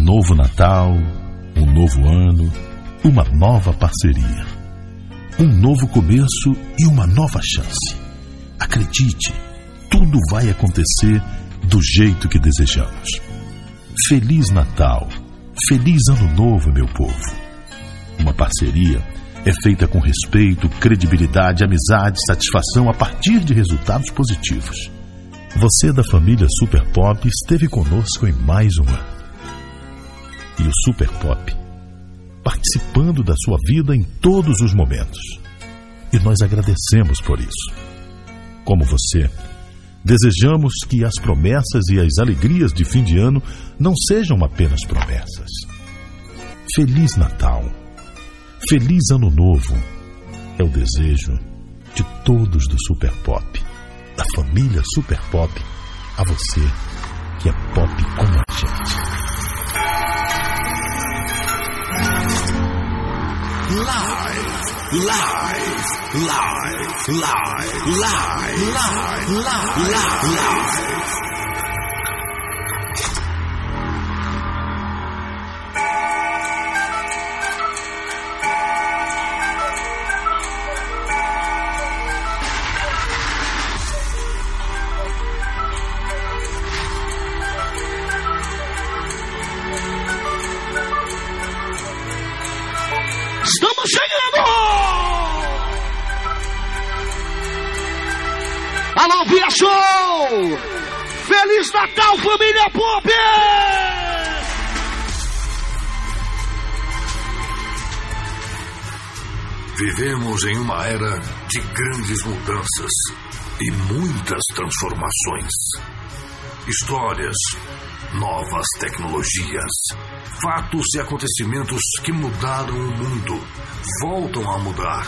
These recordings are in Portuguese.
novo Natal, um novo ano, uma nova parceria. Um novo começo e uma nova chance. Acredite, tudo vai acontecer do jeito que desejamos. Feliz Natal, feliz Ano Novo, meu povo. Uma parceria é feita com respeito, credibilidade, amizade, satisfação a partir de resultados positivos. Você da família Super Pop esteve conosco em mais um ano. E o Super Pop participando da sua vida em todos os momentos. E nós agradecemos por isso. Como você, desejamos que as promessas e as alegrias de fim de ano não sejam apenas promessas. Feliz Natal, feliz Ano Novo é o desejo de todos do Super Pop, da família Super Pop, a você que é pop como a gente. Live. Estamos chegando! Alô, Via Show! Feliz Natal, família Pop! Vivemos em uma era de grandes mudanças e muitas transformações. Histórias, novas tecnologias, fatos e acontecimentos que mudaram o mundo voltam a mudar.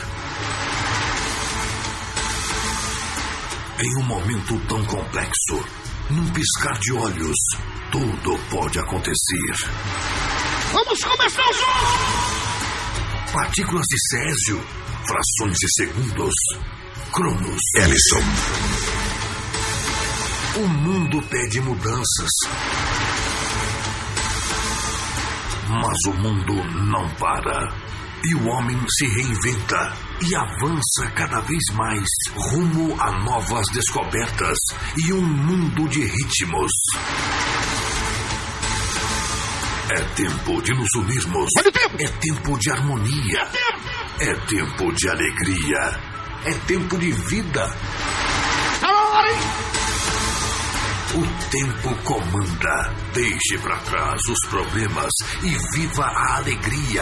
Em um momento tão complexo, num piscar de olhos, tudo pode acontecer. Vamos começar o jogo! Partículas de césio, frações de segundos, Cronos, Ellison. O mundo pede mudanças. Mas o mundo não para. E o homem se reinventa e avança cada vez mais rumo a novas descobertas e um mundo de ritmos. É tempo de nos unirmos. É tempo de harmonia. É tempo de alegria. É tempo de vida. O tempo comanda. Deixe pra trás os problemas e viva a alegria.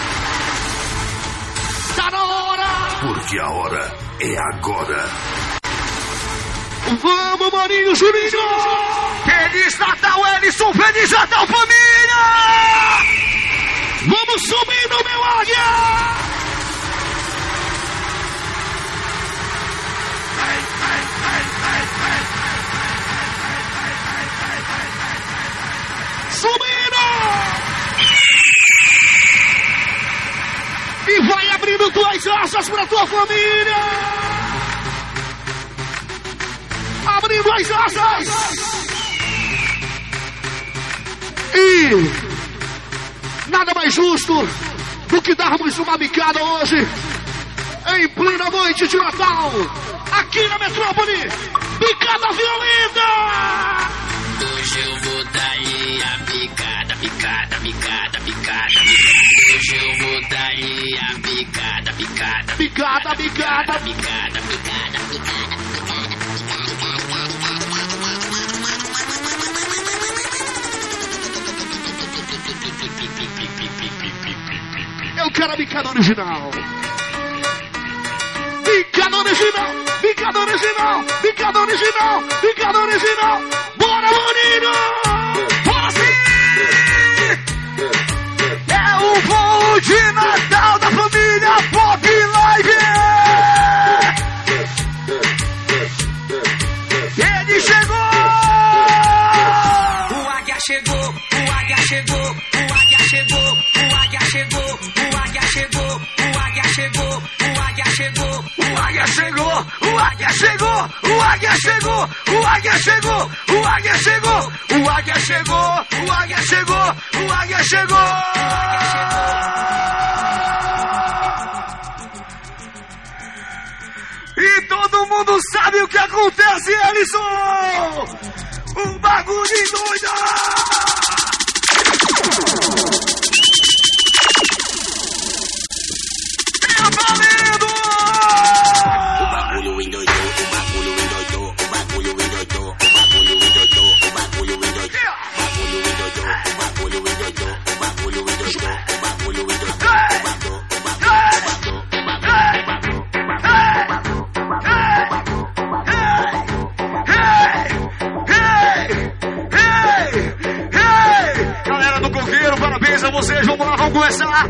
Tá na hora! Porque a hora é agora. Vamos, Maninho Juninho! Feliz Natal, Ellison! Feliz Natal, família! Vamos subindo, meu águia! Subindo! E vai abrindo tuas asas pra tua família! Abrindo as asas! E nada mais justo do que darmos uma bicada hoje, em plena noite de Natal, aqui na metrópole, bicada violenta! Hoje eu vou dar-lhe a picada, picada, picada, picada. Hoje eu vou dar-lhe a picada, picada, Picada, picada, picada, picada, picada. Eu quero a bicada original. Bicada original, bicada original, bicada original, bicada original. Bora, Maninho! Bora sim! É o voo de Natal da família Pop Live! Ele chegou! O águia chegou, o águia chegou, o águia chegou, o águia chegou, o águia chegou, o águia chegou, o águia chegou, o águia chegou. chegou, o águia chegou, o águia chegou, o águia chegou, o águia chegou, o águia chegou, o águia chegou, o águia chegou. E todo mundo sabe o que acontece, Ellison! Um bagulho doido! É valendo! O bagulho endoidou, o bagulho endoidou, o bagulho endoidou, o bagulho endoidou, o bagulho endoidou, o bagulho endoidou, o bagulho endoidou, o bagulho endoidou, o bagulho endoidou, galera do Coqueiro, parabéns a vocês, vamos lá, vamos começar.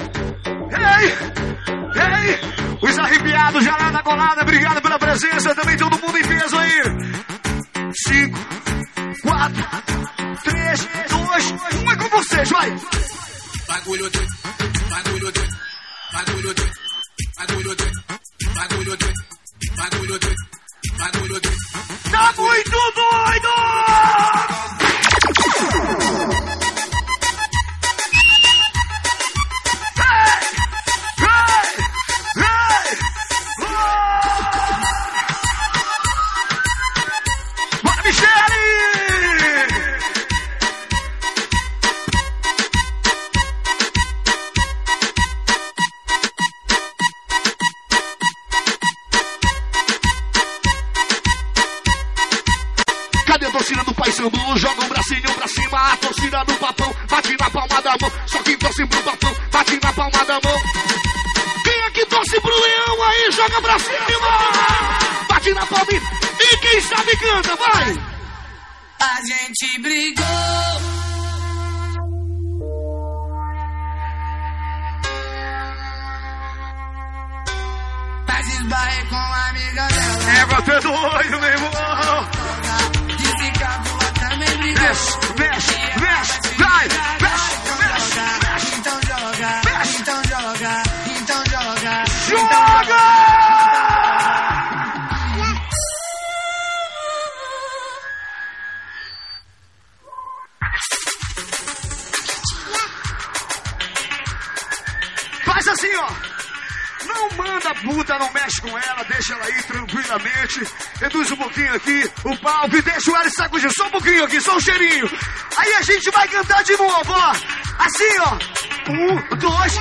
Os arrepiados já lá na colada, obrigado pela presença, também todo mundo em peso aí. 5, 4, 3, 2, 1, é com vocês, vai. bagulho doido, bagulho doido, bagulho doido, bagulho doido, bagulho doido, bagulho doido, bagulho doido. Tá muito doido! Joga um bracinho pra cima, a torcida do papão bate na palma da mão, só quem torce pro papão bate na palma da mão. Quem é que torce pro leão aí, joga pra cima, bate na palma e quem sabe canta, vai. A gente brigou, mas esbarrei com a amiga dela. É, você é doido, meu irmão. Disse que a boa também brigou. Mexe, vai, mexe. Então joga, então joga, então joga. Joga! Faz assim, ó. Não manda a puta, não mexe com ela, deixa ela aí tranquilamente. Reduz um pouquinho aqui o palco e deixa o Ellison sacudir só um pouquinho aqui, só um cheirinho. Aí a gente vai cantar de novo, ó. Assim, ó. 1, 2.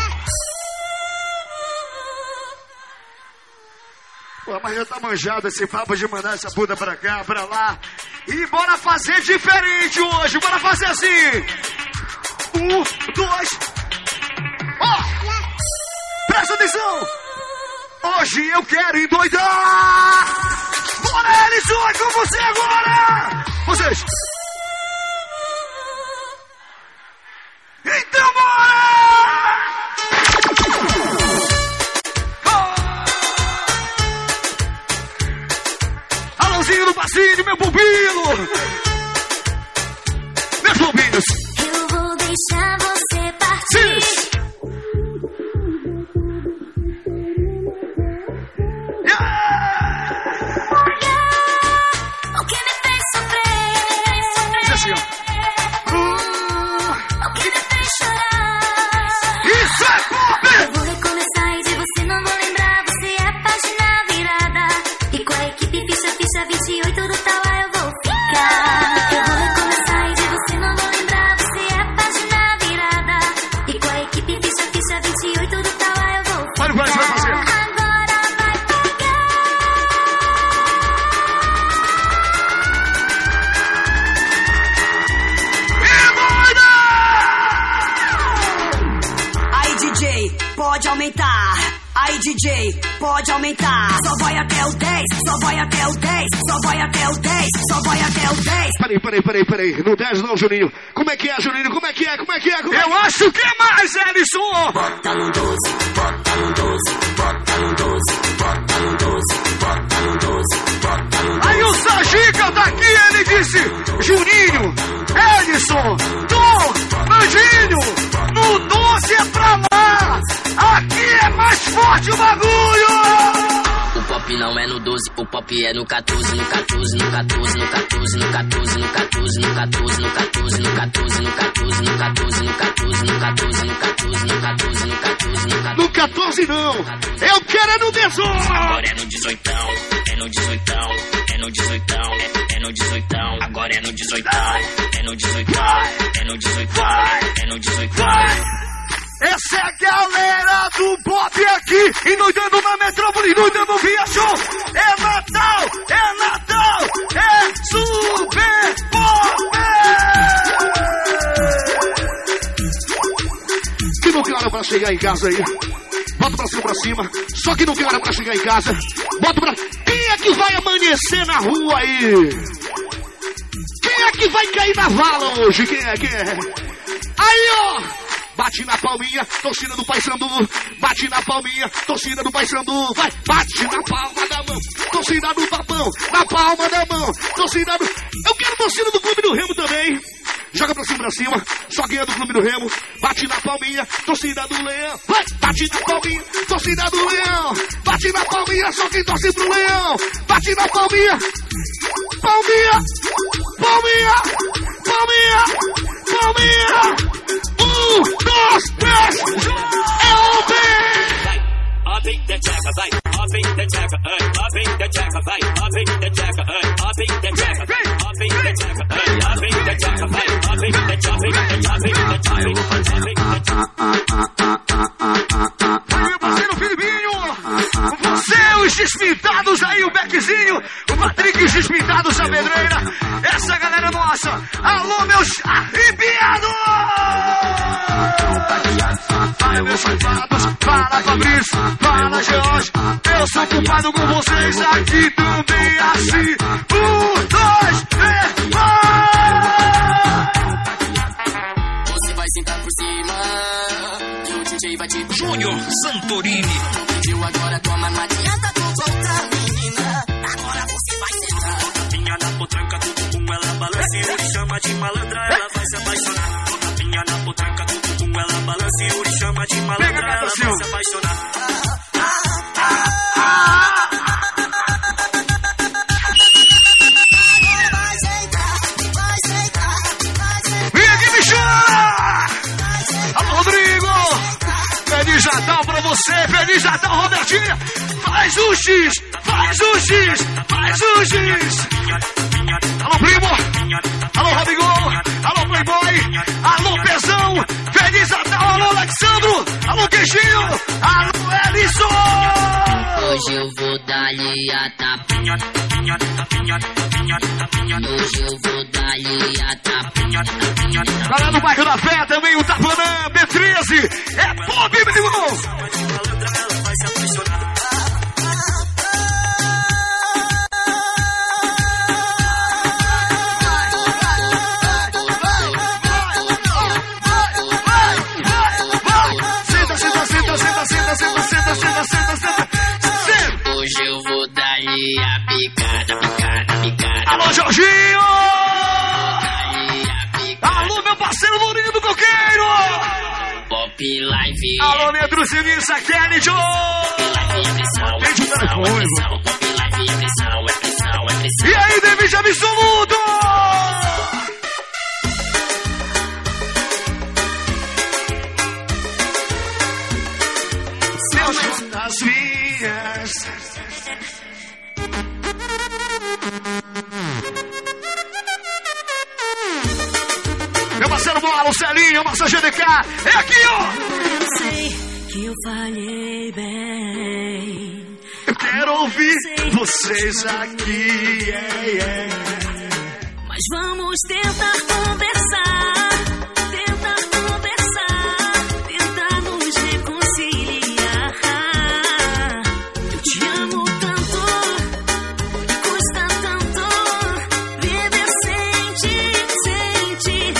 Pô, mas já tá manjado esse papo de mandar essa puta pra cá, pra lá. E bora fazer diferente hoje, bora fazer assim. 1, 2. Ó. Presta atenção! Hoje eu quero endoidar! Bora, Ellison, é com você agora! Vocês! Então bora! Oh! Alôzinho do passinho, meu pupilo! Meus pupilos! Eu vou deixar você partir. Sim. O que me fez sofrer? Assim, ó. O que me fez chorar? Isso é pop! Eu vou recomeçar e de você não vou lembrar. Você é a página virada. E com a equipe ficha 28 do Tauá eu vou ficar. Eu vou recomeçar e de você não vou lembrar. Você é a página virada. E com a equipe ficha 28 do Tauá eu vou ficar. Olha o que a gente vai fazer. Agora vai pegar. Aí DJ, pode aumentar. Aí DJ, pode aumentar. Só vai até o 10, só vai até o 10, só vai até o 10, só vai até o 10. Peraí. No 10 não, Juninho. Como é que é, Juninho? Como é que é? Eu acho que é mais, Ellison! Bota no 12, bota no 12, bota no 12, bota no 12, bota no 12, bota no 12. Aí o Sajica tá aqui, ele disse: Juninho, Ellison, Tom, Anjinho, no 12 é pra lá! Aqui é mais forte o bagulho! O pop não é no 12, o pop é no 14, no 14, no 14, no 14, no 14, no 14, no 14, no 14, no 14, no 14, no 14, no 14, no 14, no 14, no 14, no 14, no 14. No 14 não, eu quero é no 18. Agora é no 18, é no 18, é no 18, é no 18. Agora é no 18, é no 18, é no 18, é no 18. Essa é a galera do pop aqui, inundando na metrópole, inundando via show. É Natal, é Super Pop! Que não tem hora pra chegar em casa aí. Bota pra cima, só que não tem hora pra chegar em casa. Bota pra... Quem é que vai amanhecer na rua aí? Quem é que vai cair na vala hoje? Quem é? Aí, ó! Bate na palminha, torcida do Paysandu. Bate na palminha, torcida do Paysandu. Vai, bate na palma da mão, torcida do Papão. Na palma da mão, torcida do... Eu quero torcida do Clube do Remo também. Joga pra cima, só quem é do Clube do Remo. Bate na palminha, torcida do Leão. Vai, bate na palminha, torcida do Leão. Bate na palminha, só quem torce pro Leão. Bate na palminha, palminha, palminha, palminha, palminha. 1, 2, 3, é o B! Up in the jack, vai, up in the jack, up in the jack, vai, up in the jack, up in the jack, up in the jack, up in the jack, vai, up in the jack, up in the jack. Eu vou fazer. Meu parceiro Filipinho, você, os despintados aí, o Beckzinho, o Patrick, os despintados da pedreira, essa galera nossa. Alô, meus arrepiados! Fala, meus culpados, fala, Fabrício, fala, George. Eu sou culpado com vocês aqui também assim. 1, 2, 3, vai! Você vai sentar por cima e o DJ vai te... Júnior Santorini. Pediu agora, toma, não adianta tu voltar, menina. Agora você vai sentar. Tapinha na potranca, tudo com ela balança e ele chama de malandra, ela vai se apaixonar. Tapinha na potranca, tudo com ela balança e ele chama de malandra, ela vai se apaixonar. Feliz Natal pra você, Feliz Natal, Robertinha. Faz o X, faz o X, faz o X. Alô, primo. Alô, Robigol. Alô, Playboy. Alô, Pezão. Feliz Natal, alô, Alexandro. Alô, Queixinho. Alô, Ellison. Hoje eu vou dar-lhe a tapinha. Hoje eu vou dar-lhe a tapinha. Lá no bairro da Fé também o Tapanã, B13. É pop, meu irmão. Senta. Hoje eu vou dar-lhe a picada. Alô, Jorginho! Alô, meu parceiro Lourinho do Coqueiro! Pop Live. Alô, minha Drusinissa, Kelly Joe! Atende o telefone, mano. Pop Live é pressão. E aí, David Absoluto! Seus das minhas. Meu parceiro Bola, o Celinho, o nosso GDK, é aqui, ó! Eu sei que eu falhei bem. Eu quero ouvir vocês aqui, Mas vamos tentar conversar, tentar nos reconciliar. Eu te amo tanto, custa tanto viver sente.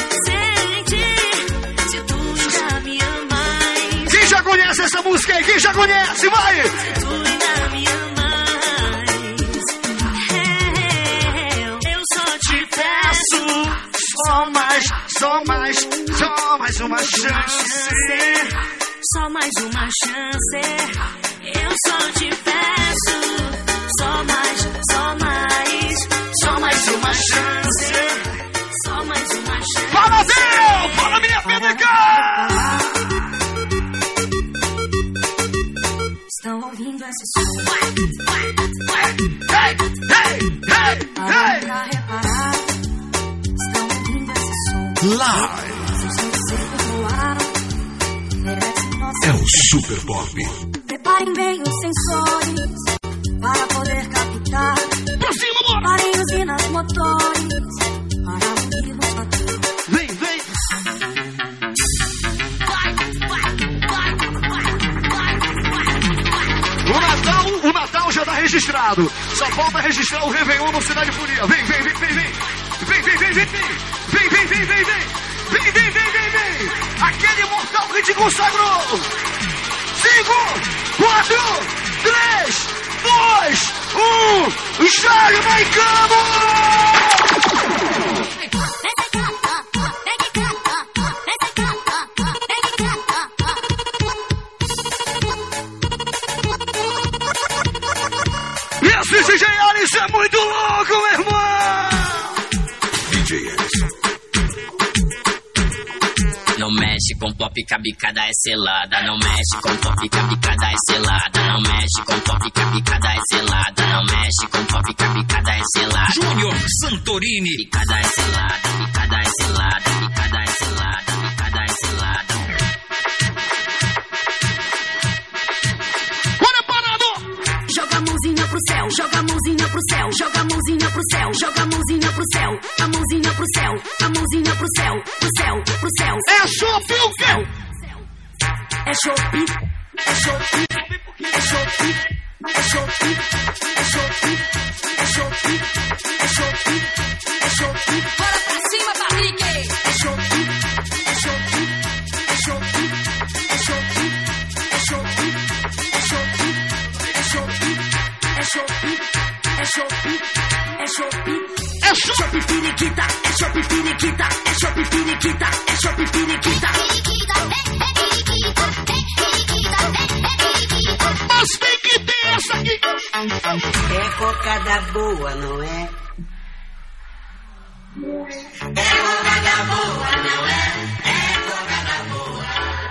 Se tu ainda me amas. Quem já conhece essa música aí? Quem já conhece? Vai! Se tu ainda me amas. Eu só te peço. Só mais uma chance. Só mais uma chance. Eu só te peço. Só mais uma chance. Só mais uma chance. Fala, Deus! Fala, minha PDK! Estão ouvindo esse som? Hey! Para pra reparar. Estão ouvindo esse som? Live é o Super Pop. Preparem bem os sensores para poder captar. Pra cima, bora! Parem usinas motores para ouvir os fatores. Vem! O Natal já tá registrado. Só falta registrar o Réveillon no Cidade Furia. Vem! Aquele mortal que te consagrou. 5, 4, 3, 2, 1. Jamaicano! Esse DJ Alisson é muito louco, meu irmão! DJ Alisson. Não mexe com pop, que a bicada é selada. Não mexe com pop, que a bicada é selada. Não mexe com pop, que a bicada é selada. Não mexe com pop, que a bicada é selada. Júnior Santorini. Bicada é selada, bicada é selada, bicada é selada, bicada é selada. Olha parado! Joga a mãozinha pro céu, joga a mãozinha pro céu, joga a mãozinha pro céu, joga a mãozinha pro céu, a mãozinha pro céu, a mãozinha pro céu, pro céu, pro céu. É chope o quê? É chope, é chope, é chope, é chope, é chope, é chope, é chope, é chope. Bora pra cima, Barrique! É chope, é chope, é chope, é chope, é chope, é chope, é chope, é chope, é chope, é chope. É chope! Chope periquita, é chope periquita, é chope periquita, é chope periquita. Mas tem que ter essa aqui! É cocada boa, não é? É cocada boa, não é? É cocada boa.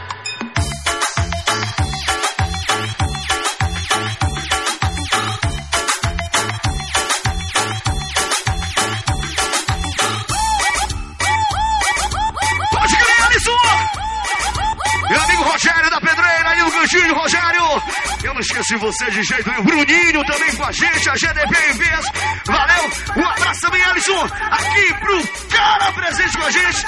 Pode crer, Alisson! Meu amigo Rogério da Pedreira aí no cantinho, Rogério! Eu não esqueci você de jeito nenhum. Bruninho também com a gente, a GDP Envias. Valeu! Um abraço também, Alisson! Aqui pro cara presente com a gente.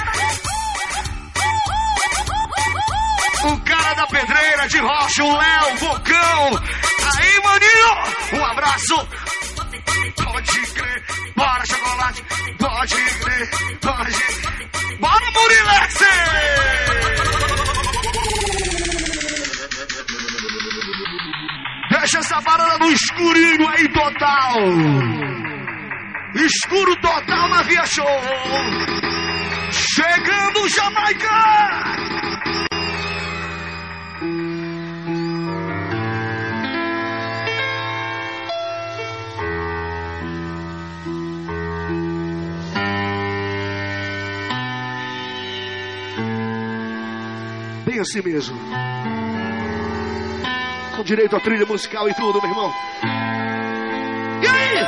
O cara da Pedreira de Rocha, o Léo, o Bocão. Aí, maninho! Um abraço! Pode crer, bora chocolate! Pode crer, pode. Bora, Murilex! Deixa essa parada no escurinho aí total. Escuro total na Via Show. Chegando Jamaica. Bem assim mesmo. Com direito à trilha musical e tudo, meu irmão. E aí?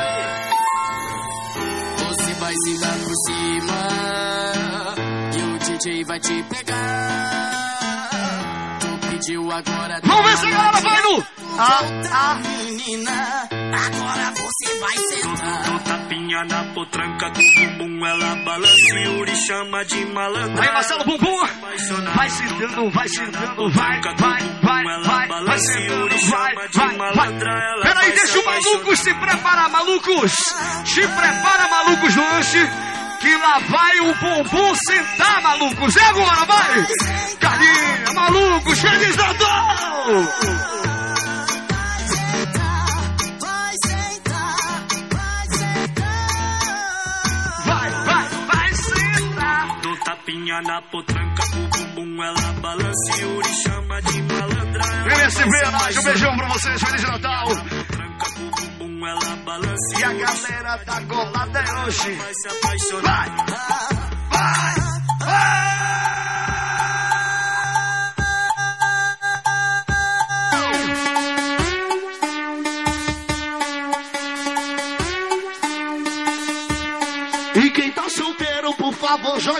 Você vai se dar por cima e o DJ vai te pegar. Tu pediu agora. Vamos ver se a galera vai no... Menina, agora você vai sentar. Do tapinha na potranca do bumbum, ela balança e Yuri chama de malandra. Aí, Marcelo Bumbum. Vai sentando, vai sentando, vai sentando, vai. Peraí, deixa o malucos se preparar, malucos. Se prepara, malucos, no lanche. Que lá vai o bumbum sentar, malucos. É agora, vai. Carlinha, malucos, Feliz Natal. Tapinha na potranca do bumbum, ela balança e Yuri chama de malandra. MSV, um beijão pra vocês, Feliz Natal. Potranca do bumbum, bumbum ela balança. E a galera tá colada hoje. Vai se apaixonar. Vai! E quem tá solteiro, por favor, joga.